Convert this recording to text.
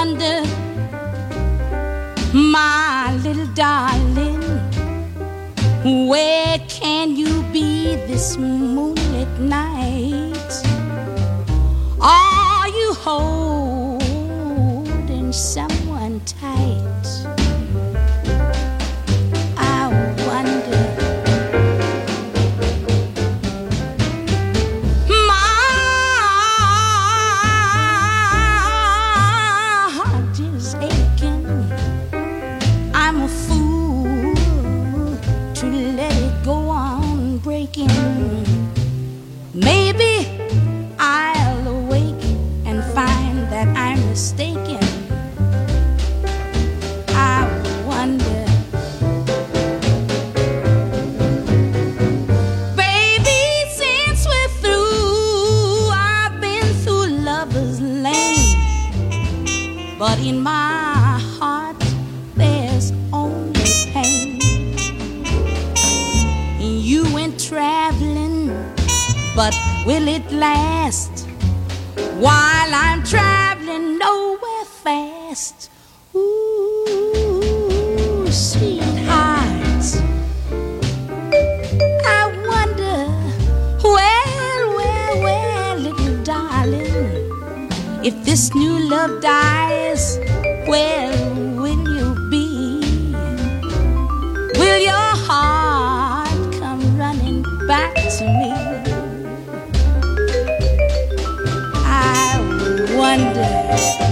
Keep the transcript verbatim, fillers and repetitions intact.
wonder, my little darling, where can you be this moonlit night? Are you holding someone tight? I wonder. My heart is aching. I'm a fool to let it go on breaking. Maybe I'll awake and find that I'm mistaken. I wonder. Baby, since we're through, I've been through lover's lane, but in my heart there's only pain. You went traveling, but will it last? While I'm traveling nowhere fast. Ooh, sweetheart, I wonder, well, well, well, little darling, if this new love dies, well, will you be? Will your heart come running back to me? I wonder.